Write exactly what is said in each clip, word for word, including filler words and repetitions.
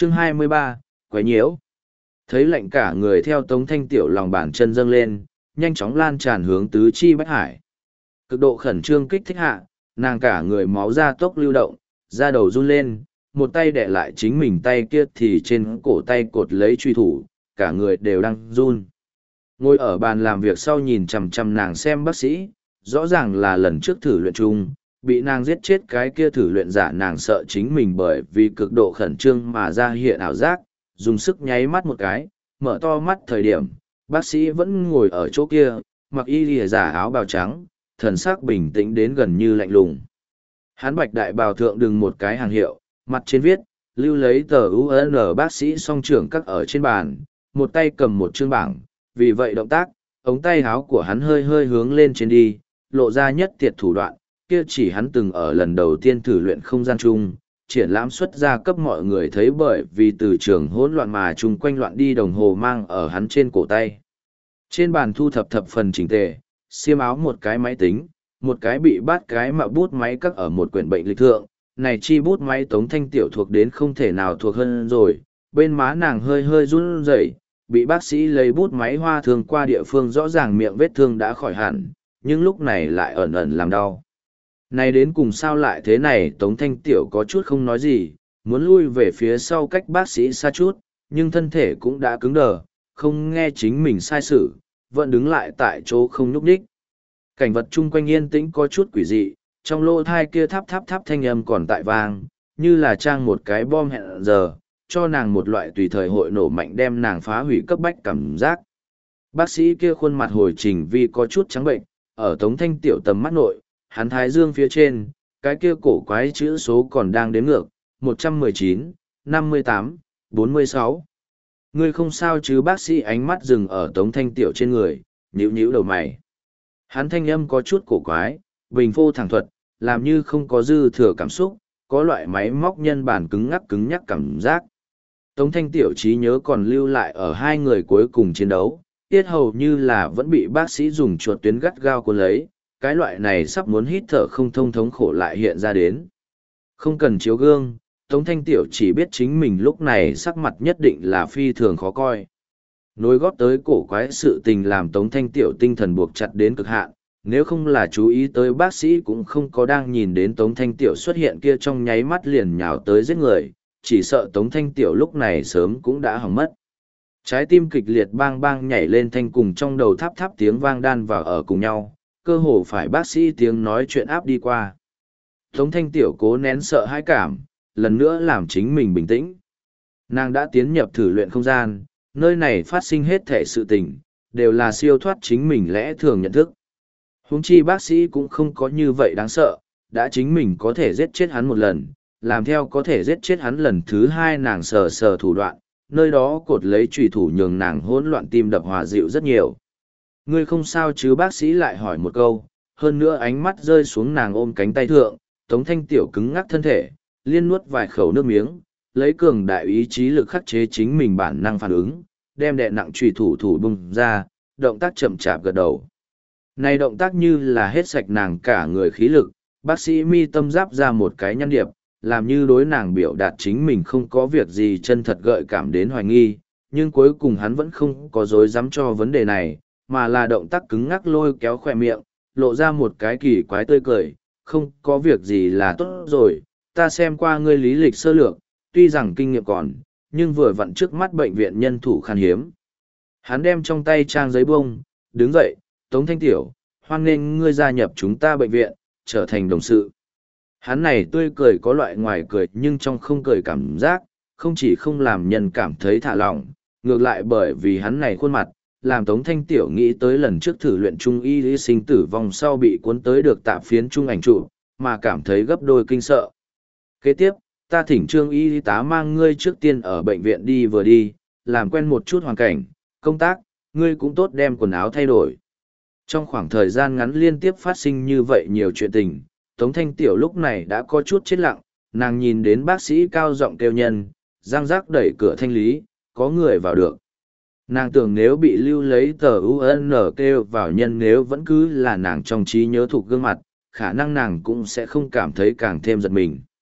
Chương hai mươi ba, quấy nhiễu. Thấy lạnh cả người theo Tống Thanh Tiểu lòng bàn chân dâng lên, nhanh chóng lan tràn hướng tứ chi bách hải. Cực độ khẩn trương kích thích hạ, nàng cả người máu ra tốc lưu động, da đầu run lên, một tay đè lại chính mình tay kia thì trên cổ tay cột lấy truy thủ, cả người đều đang run. Ngồi ở bàn làm việc sau nhìn chằm chằm nàng xem bác sĩ, rõ ràng là lần trước thử luyện chung, bị nàng giết chết cái kia thử luyện giả, nàng sợ chính mình bởi vì cực độ khẩn trương mà ra hiện ảo giác, dùng sức nháy mắt một cái, mở to mắt thời điểm, bác sĩ vẫn ngồi ở chỗ kia, mặc y lìa giả áo bào trắng, thần sắc bình tĩnh đến gần như lạnh lùng. Hắn bạch đại bào thượng đừng một cái hàng hiệu, mặt trên viết, lưu lấy tờ u en bác sĩ song trưởng các ở trên bàn, một tay cầm một chương bảng, vì vậy động tác, ống tay áo của hắn hơi hơi hướng lên trên đi, lộ ra nhất tiệt thủ đoạn, kia chỉ hắn từng ở lần đầu tiên thử luyện không gian chung, triển lãm xuất ra cấp mọi người thấy, bởi vì từ trường hỗn loạn mà chung quanh loạn đi đồng hồ mang ở hắn trên cổ tay. Trên bàn thu thập thập phần chỉnh tề, xiêm áo một cái máy tính, một cái bị bát cái mạ bút máy cắt ở một quyển bệnh lịch thượng, này chi bút máy Tống Thanh Tiểu thuộc đến không thể nào thuộc hơn rồi, bên má nàng hơi hơi run rẩy, bị bác sĩ lấy bút máy hoa thương qua địa phương rõ ràng miệng vết thương đã khỏi hẳn, nhưng lúc này lại ẩn ẩn làm đau. Này đến cùng sao lại thế này, Tống Thanh Tiểu có chút không nói gì, muốn lui về phía sau cách bác sĩ xa chút, nhưng thân thể cũng đã cứng đờ, không nghe chính mình sai sự, vẫn đứng lại tại chỗ không nhúc nhích. Cảnh vật chung quanh yên tĩnh có chút quỷ dị, trong lỗ thai kia tháp tháp tháp thanh âm còn tại vang, như là trang một cái bom hẹn giờ, cho nàng một loại tùy thời hội nổ mạnh đem nàng phá hủy cấp bách cảm giác. Bác sĩ kia khuôn mặt hồi trình vì có chút trắng bệnh, ở Tống Thanh Tiểu tầm mắt nội, hắn thái dương phía trên, cái kia cổ quái chữ số còn đang đếm ngược, một trăm mười chín, năm mươi tám, bốn mươi sáu. Ngươi không sao chứ? Bác sĩ ánh mắt dừng ở Tống Thanh Tiểu trên người, nhíu nhíu đầu mày. Hắn thanh âm có chút cổ quái, bình phô thẳng thuật, làm như không có dư thừa cảm xúc, có loại máy móc nhân bản cứng ngắc cứng nhắc cảm giác. Tống Thanh Tiểu trí nhớ còn lưu lại ở hai người cuối cùng chiến đấu, tiết hầu như là vẫn bị bác sĩ dùng chuột tuyến gắt gao cuốn lấy, cái loại này sắp muốn hít thở không thông thống khổ lại hiện ra đến. Không cần chiếu gương, Tống Thanh Tiểu chỉ biết chính mình lúc này sắc mặt nhất định là phi thường khó coi. Nối góp tới cổ quái sự tình làm Tống Thanh Tiểu tinh thần buộc chặt đến cực hạn, nếu không là chú ý tới bác sĩ cũng không có đang nhìn đến Tống Thanh Tiểu xuất hiện kia trong nháy mắt liền nhào tới giết người, chỉ sợ Tống Thanh Tiểu lúc này sớm cũng đã hỏng mất. Trái tim kịch liệt bang bang nhảy lên, thanh cùng trong đầu tháp tháp tiếng vang đan vào ở cùng nhau, cơ hồ phải bác sĩ tiếng nói chuyện áp đi qua. Tống Thanh Tiểu cố nén sợ hãi cảm, lần nữa làm chính mình bình tĩnh. Nàng đã tiến nhập thử luyện không gian, nơi này phát sinh hết thể sự tình, đều là siêu thoát chính mình lẽ thường nhận thức. Huống chi bác sĩ cũng không có như vậy đáng sợ, đã chính mình có thể giết chết hắn một lần, làm theo có thể giết chết hắn lần thứ hai, nàng sờ sờ thủ đoạn, nơi đó cột lấy chùy thủ nhường nàng hỗn loạn tim đập hòa dịu rất nhiều. Ngươi không sao chứ? Bác sĩ lại hỏi một câu, hơn nữa ánh mắt rơi xuống nàng ôm cánh tay thượng, Tống Thanh Tiểu cứng ngắc thân thể, liên nuốt vài khẩu nước miếng, lấy cường đại ý chí lực khắc chế chính mình bản năng phản ứng, đem đè nặng chùy thủ thủ bung ra, động tác chậm chạp gật đầu. Này động tác như là hết sạch nàng cả người khí lực, bác sĩ mi tâm giáp ra một cái nhăn điệp, làm như đối nàng biểu đạt chính mình không có việc gì chân thật gợi cảm đến hoài nghi, nhưng cuối cùng hắn vẫn không có dối dám cho vấn đề này, mà là động tác cứng ngắc lôi kéo khỏe miệng, lộ ra một cái kỳ quái tươi cười, không có việc gì là tốt rồi, ta xem qua ngươi lý lịch sơ lược, tuy rằng kinh nghiệm còn, nhưng vừa vặn trước mắt bệnh viện nhân thủ khan hiếm. Hắn đem trong tay trang giấy bông, đứng dậy, Tống Thanh Tiểu, hoan nghênh ngươi gia nhập chúng ta bệnh viện, trở thành đồng sự. Hắn này tươi cười có loại ngoài cười nhưng trong không cười cảm giác, không chỉ không làm nhân cảm thấy thả lỏng, ngược lại bởi vì hắn này khuôn mặt, làm Tống Thanh Tiểu nghĩ tới lần trước thử luyện trung y lý sinh tử vong sau bị cuốn tới được tạp phiến trung ảnh trụ, mà cảm thấy gấp đôi kinh sợ. Kế tiếp, ta thỉnh Trương y tá mang ngươi trước tiên ở bệnh viện đi vừa đi, làm quen một chút hoàn cảnh, công tác, ngươi cũng tốt đem quần áo thay đổi. Trong khoảng thời gian ngắn liên tiếp phát sinh như vậy nhiều chuyện tình, Tống Thanh Tiểu lúc này đã có chút chết lặng, nàng nhìn đến bác sĩ cao giọng kêu nhân, răng rác đẩy cửa thanh lý, có người vào được. Nàng tưởng nếu bị lưu lấy tờ u en kêu vào nhân, nếu vẫn cứ là nàng trong trí nhớ thuộc gương mặt, khả năng nàng cũng sẽ không cảm thấy càng thêm giật mình.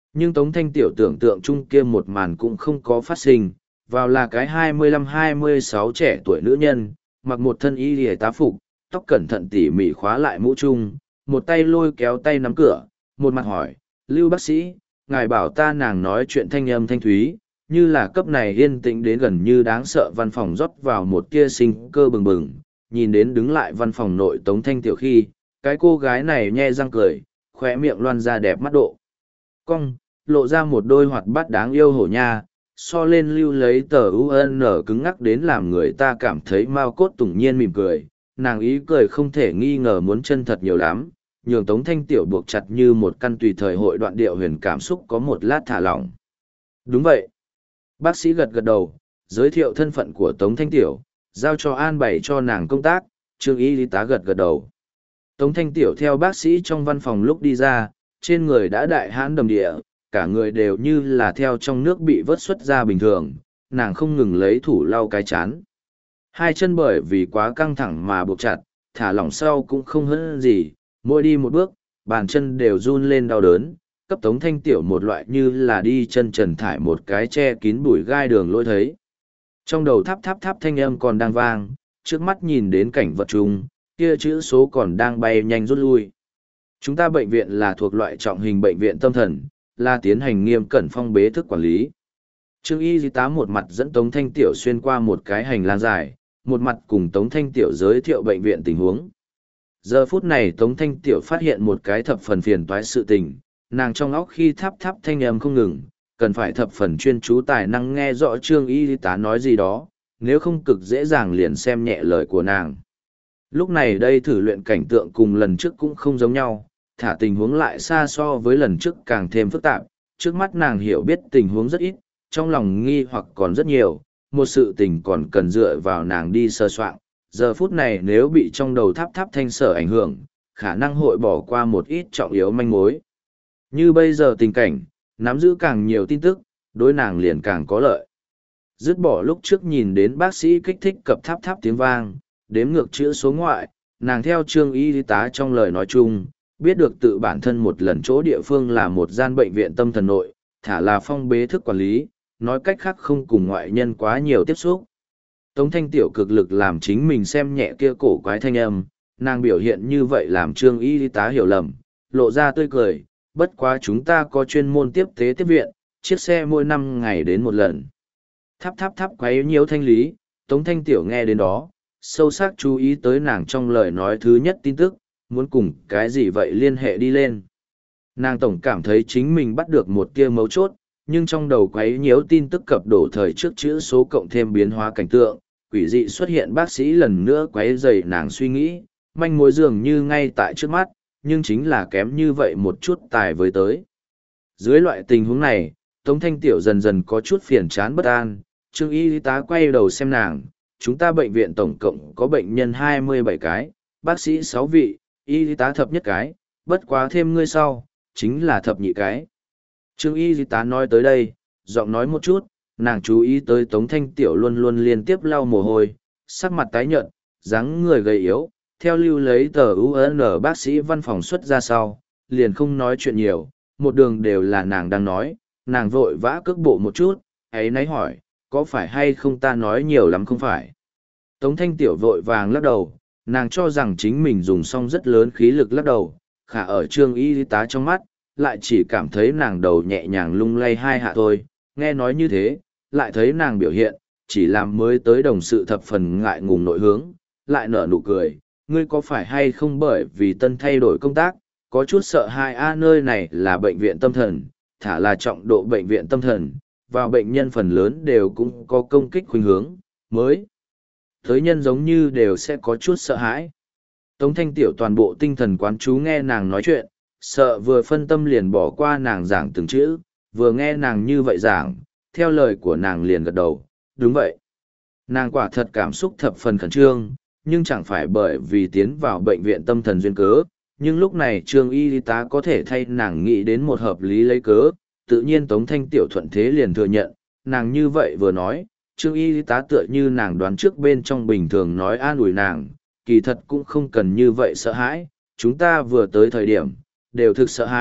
Nhưng Tống Thanh Tiểu tưởng tượng chung kia một màn cũng không có phát sinh, vào là cái hai mươi lăm hai mươi sáu trẻ tuổi nữ nhân, mặc một thân y lìa tá phục, tóc cẩn thận tỉ mỉ khóa lại mũ trung, một tay lôi kéo tay nắm cửa, một mặt hỏi, Lưu bác sĩ, ngài bảo ta nàng nói chuyện thanh âm thanh thúy, như là cấp này yên tĩnh đến gần như đáng sợ văn phòng rót vào một tia sinh cơ bừng bừng, nhìn đến đứng lại văn phòng nội Tống Thanh Tiểu khi, cái cô gái này nhe răng cười, khóe miệng loan ra đẹp mắt độ. Cong, lộ ra một đôi hoạt bát đáng yêu hổ nha, so lên lưu lấy tờ u en cứng ngắc đến làm người ta cảm thấy mau cốt tủng nhiên mỉm cười, nàng ý cười không thể nghi ngờ muốn chân thật nhiều lắm, nhường Tống Thanh Tiểu buộc chặt như một căn tùy thời hội đoạn điệu huyền cảm xúc có một lát thả lỏng. Đúng vậy. Bác sĩ gật gật đầu, giới thiệu thân phận của Tống Thanh Tiểu, giao cho an bày cho nàng công tác, Trương y tá gật gật đầu. Tống Thanh Tiểu theo bác sĩ trong văn phòng lúc đi ra, trên người đã đại hãn đầm địa, cả người đều như là theo trong nước bị vớt xuất ra bình thường, nàng không ngừng lấy thủ lau cái chán. Hai chân bởi vì quá căng thẳng mà buộc chặt, thả lỏng sau cũng không hơn gì, mỗi đi một bước, bàn chân đều run lên đau đớn, cấp Tống Thanh Tiểu một loại như là đi chân trần thải một cái che kín bụi gai đường lôi thấy. Trong đầu tháp tháp tháp thanh âm còn đang vang, trước mắt nhìn đến cảnh vật chung, kia chữ số còn đang bay nhanh rút lui. Chúng ta bệnh viện là thuộc loại trọng hình bệnh viện tâm thần, là tiến hành nghiêm cẩn phong bế thức quản lý. Trương y tá một mặt dẫn Tống Thanh Tiểu xuyên qua một cái hành lang dài, một mặt cùng Tống Thanh Tiểu giới thiệu bệnh viện tình huống. Giờ phút này Tống Thanh Tiểu phát hiện một cái thập phần phiền toái sự tình, nàng trong óc khi tháp tháp thanh âm không ngừng, cần phải thập phần chuyên chú tài năng nghe rõ Trương y tá nói gì đó, nếu không cực dễ dàng liền xem nhẹ lời của nàng. Lúc này đây thử luyện cảnh tượng cùng lần trước cũng không giống nhau, thả tình huống lại xa so với lần trước càng thêm phức tạp, trước mắt nàng hiểu biết tình huống rất ít, trong lòng nghi hoặc còn rất nhiều, một sự tình còn cần dựa vào nàng đi sơ soạn, giờ phút này nếu bị trong đầu tháp tháp thanh sở ảnh hưởng, khả năng hội bỏ qua một ít trọng yếu manh mối. Như bây giờ tình cảnh, nắm giữ càng nhiều tin tức, đối nàng liền càng có lợi. Dứt bỏ lúc trước nhìn đến bác sĩ kích thích cập tháp tháp tiếng vang, đếm ngược chữ số ngoại, nàng theo Trương y tá trong lời nói chung, biết được tự bản thân một lần chỗ địa phương là một gian bệnh viện tâm thần nội, thả là phong bế thức quản lý, nói cách khác không cùng ngoại nhân quá nhiều tiếp xúc. Tống Thanh Tiểu cực lực làm chính mình xem nhẹ kia cổ quái thanh âm, nàng biểu hiện như vậy làm Trương y tá hiểu lầm, lộ ra tươi cười, bất quá chúng ta có chuyên môn tiếp tế tiếp viện, chiếc xe mỗi năm ngày đến một lần. Tháp tháp tháp quấy nhiều thanh lý, Tống Thanh Tiểu nghe đến đó, sâu sắc chú ý tới nàng trong lời nói thứ nhất tin tức, muốn cùng cái gì vậy liên hệ đi lên. Nàng tổng cảm thấy chính mình bắt được một tia mấu chốt, nhưng trong đầu quấy nhiễu tin tức cập đổ thời trước chữ số cộng thêm biến hóa cảnh tượng, quỷ dị xuất hiện bác sĩ lần nữa quấy rầy nàng suy nghĩ, manh mối dường như ngay tại trước mắt, nhưng chính là kém như vậy một chút tài với tới. Dưới loại tình huống này, Tống Thanh Tiểu dần dần có chút phiền chán bất an, Trương y tá quay đầu xem nàng, chúng ta bệnh viện tổng cộng có bệnh nhân hai mươi bảy cái, bác sĩ sáu vị, y tá thập nhất cái, bất quá thêm ngươi sau, chính là thập nhị cái. Trương y tá nói tới đây, giọng nói một chút, nàng chú ý tới Tống Thanh Tiểu luôn luôn liên tiếp lau mồ hôi, sắc mặt tái nhợt, dáng người gầy yếu, theo lưu lấy tờ u en bác sĩ văn phòng xuất ra sau, liền không nói chuyện nhiều, một đường đều là nàng đang nói, nàng vội vã cước bộ một chút, ấy nấy hỏi, có phải hay không ta nói nhiều lắm không phải. Tống Thanh Tiểu vội vàng lắc đầu, nàng cho rằng chính mình dùng xong rất lớn khí lực lắc đầu, khả ở Trương y tá trong mắt, lại chỉ cảm thấy nàng đầu nhẹ nhàng lung lay hai hạ thôi, nghe nói như thế, lại thấy nàng biểu hiện, chỉ làm mới tới đồng sự thập phần ngại ngùng nội hướng, lại nở nụ cười, ngươi có phải hay không bởi vì tân thay đổi công tác, có chút sợ hai a nơi này là bệnh viện tâm thần, thả là trọng độ bệnh viện tâm thần, vào bệnh nhân phần lớn đều cũng có công kích khuynh hướng, mới. Tới nhân giống như đều sẽ có chút sợ hãi. Tống Thanh Tiểu toàn bộ tinh thần quán chú nghe nàng nói chuyện, sợ vừa phân tâm liền bỏ qua nàng giảng từng chữ, vừa nghe nàng như vậy giảng, theo lời của nàng liền gật đầu, đúng vậy. Nàng quả thật cảm xúc thập phần khẩn trương, nhưng chẳng phải bởi vì tiến vào bệnh viện tâm thần duyên cớ, nhưng lúc này Trương y tá có thể thay nàng nghĩ đến một hợp lý lấy cớ, tự nhiên Tống Thanh Tiểu thuận thế liền thừa nhận, nàng như vậy vừa nói, Trương y tá tựa như nàng đoán trước bên trong bình thường nói an ủi nàng, kỳ thật cũng không cần như vậy sợ hãi, chúng ta vừa tới thời điểm, đều thực sợ hãi,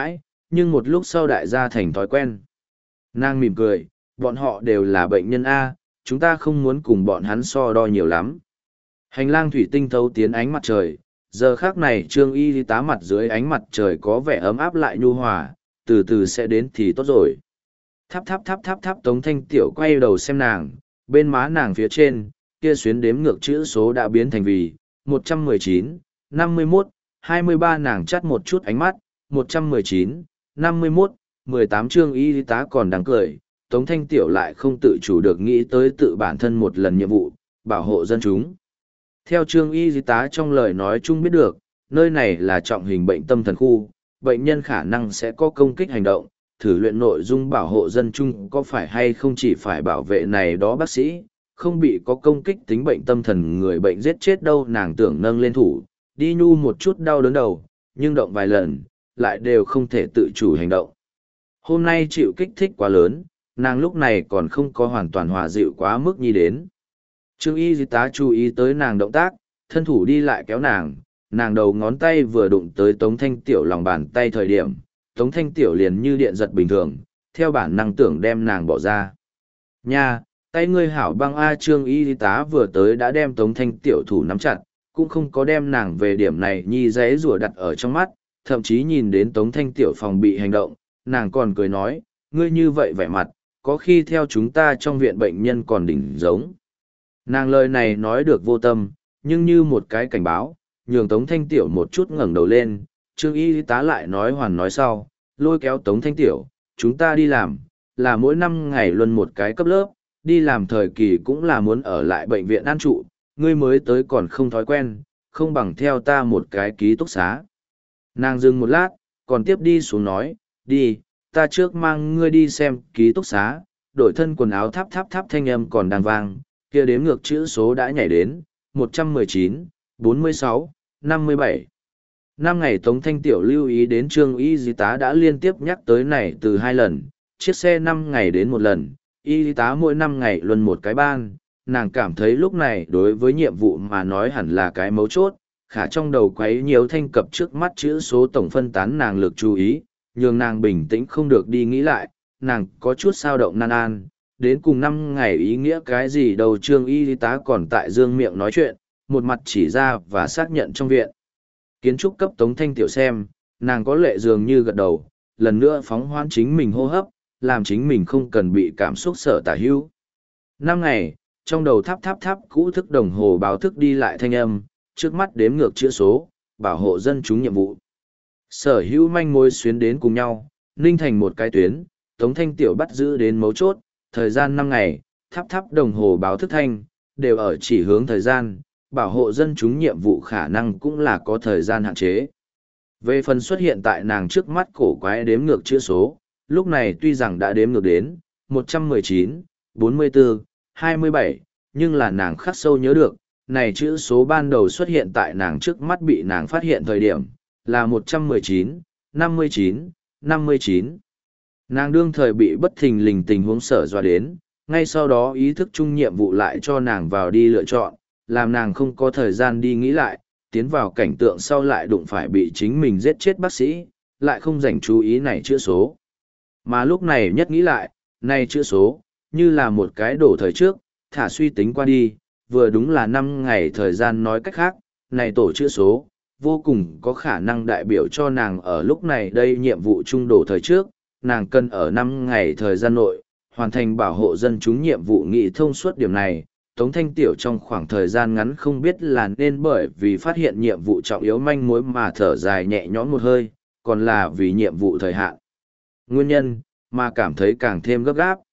nhưng một lúc sau đại gia thành thói quen. Nàng mỉm cười, bọn họ đều là bệnh nhân A, chúng ta không muốn cùng bọn hắn so đo nhiều lắm. Hành lang thủy tinh thấu tiến ánh mặt trời, giờ khác này Trương Y tá mặt dưới ánh mặt trời có vẻ ấm áp lại nhu hòa, từ từ sẽ đến thì tốt rồi. Tháp tháp tháp tháp tháp Tống Thanh Tiểu quay đầu xem nàng, bên má nàng phía trên, kia xuyến đếm ngược chữ số đã biến thành vì một trăm mười chín, năm mươi mốt, hai mươi ba nàng chắt một chút ánh mắt, một trăm mười chín, năm mươi mốt, mười tám Trương Y tá còn đang cười, Tống Thanh Tiểu lại không tự chủ được nghĩ tới tự bản thân một lần nhiệm vụ, bảo hộ dân chúng. Theo Trương Y tá trong lời nói chung biết được, nơi này là trọng hình bệnh tâm thần khu, bệnh nhân khả năng sẽ có công kích hành động, thử luyện nội dung bảo hộ dân chúng có phải hay không chỉ phải bảo vệ này đó bác sĩ, không bị có công kích tính bệnh tâm thần người bệnh giết chết đâu. Nàng tưởng nâng lên thủ, đi nhu một chút đau đớn đầu, nhưng động vài lần, lại đều không thể tự chủ hành động. Hôm nay chịu kích thích quá lớn, nàng lúc này còn không có hoàn toàn hòa dịu quá mức nhi đến. Trương Y tá chú ý tới nàng động tác, thân thủ đi lại kéo nàng, nàng đầu ngón tay vừa đụng tới Tống Thanh Tiểu lòng bàn tay thời điểm, Tống Thanh Tiểu liền như điện giật bình thường, theo bản năng tưởng đem nàng bỏ ra. Nha, tay ngươi hảo băng A. Trương Y tá vừa tới đã đem Tống Thanh Tiểu thủ nắm chặt, cũng không có đem nàng về điểm này nhi giấy rùa đặt ở trong mắt, thậm chí nhìn đến Tống Thanh Tiểu phòng bị hành động, nàng còn cười nói, ngươi như vậy vẻ mặt, có khi theo chúng ta trong viện bệnh nhân còn đỉnh giống. Nàng lời này nói được vô tâm, nhưng như một cái cảnh báo, nhường Tống Thanh Tiểu một chút ngẩng đầu lên, Trương Y tá lại nói hoàn nói sau, lôi kéo Tống Thanh Tiểu, chúng ta đi làm, là mỗi năm ngày luân một cái cấp lớp, đi làm thời kỳ cũng là muốn ở lại bệnh viện an trụ, ngươi mới tới còn không thói quen, không bằng theo ta một cái ký túc xá. Nàng dừng một lát, còn tiếp đi xuống nói, đi, ta trước mang ngươi đi xem ký túc xá, đổi thân quần áo tháp tháp tháp thanh âm còn đang vang, kia đếm ngược chữ số đã nhảy đến, một trăm mười chín, bốn mươi sáu, năm mươi bảy. Năm ngày Tống Thanh Tiểu lưu ý đến Trương Y tá đã liên tiếp nhắc tới này từ hai lần, chiếc xe năm ngày đến một lần, Y tá mỗi năm ngày luân một cái ban, nàng cảm thấy lúc này đối với nhiệm vụ mà nói hẳn là cái mấu chốt, khả trong đầu quấy nhiều thanh cập trước mắt chữ số tổng phân tán nàng lực chú ý, nhường nàng bình tĩnh không được đi nghĩ lại, nàng có chút sao động nan an, đến cùng năm ngày ý nghĩa cái gì đâu. Trương Y tá còn tại dương miệng nói chuyện, một mặt chỉ ra và xác nhận trong viện. Kiến trúc cấp Tống Thanh Tiểu xem, nàng có lệ dường như gật đầu, lần nữa phóng hoãn chính mình hô hấp, làm chính mình không cần bị cảm xúc sở tả hữu. Năm ngày, trong đầu tháp tháp tháp cũ thức đồng hồ báo thức đi lại thanh âm, trước mắt đếm ngược chữ số, bảo hộ dân chúng nhiệm vụ. Sở hữu manh mối xuyến đến cùng nhau, ninh thành một cái tuyến, Tống Thanh Tiểu bắt giữ đến mấu chốt, thời gian năm ngày, tháp tháp đồng hồ báo thức thanh, đều ở chỉ hướng thời gian, bảo hộ dân chúng nhiệm vụ khả năng cũng là có thời gian hạn chế. Về phần xuất hiện tại nàng trước mắt cổ quái đếm ngược chữ số, lúc này tuy rằng đã đếm ngược đến một trăm mười chín, bốn mươi bốn, hai mươi bảy, nhưng là nàng khắc sâu nhớ được, này chữ số ban đầu xuất hiện tại nàng trước mắt bị nàng phát hiện thời điểm, là một trăm mười chín, năm mươi chín, năm mươi chín. Nàng đương thời bị bất thình lình tình huống sở dọa đến, ngay sau đó ý thức chung nhiệm vụ lại cho nàng vào đi lựa chọn, làm nàng không có thời gian đi nghĩ lại, tiến vào cảnh tượng sau lại đụng phải bị chính mình giết chết bác sĩ, lại không dành chú ý này chữ số. Mà lúc này nhất nghĩ lại, này chữ số, như là một cái đổ thời trước, thả suy tính qua đi, vừa đúng là năm ngày thời gian nói cách khác, này tổ chữ số, vô cùng có khả năng đại biểu cho nàng ở lúc này đây nhiệm vụ trung đổ thời trước, nàng cần ở năm ngày thời gian nội, hoàn thành bảo hộ dân chúng nhiệm vụ nghị thông suốt điểm này. Tống Thanh Tiểu trong khoảng thời gian ngắn không biết là nên bởi vì phát hiện nhiệm vụ trọng yếu manh mối mà thở dài nhẹ nhõm một hơi, còn là vì nhiệm vụ thời hạn. Nguyên nhân, mà cảm thấy càng thêm gấp gáp.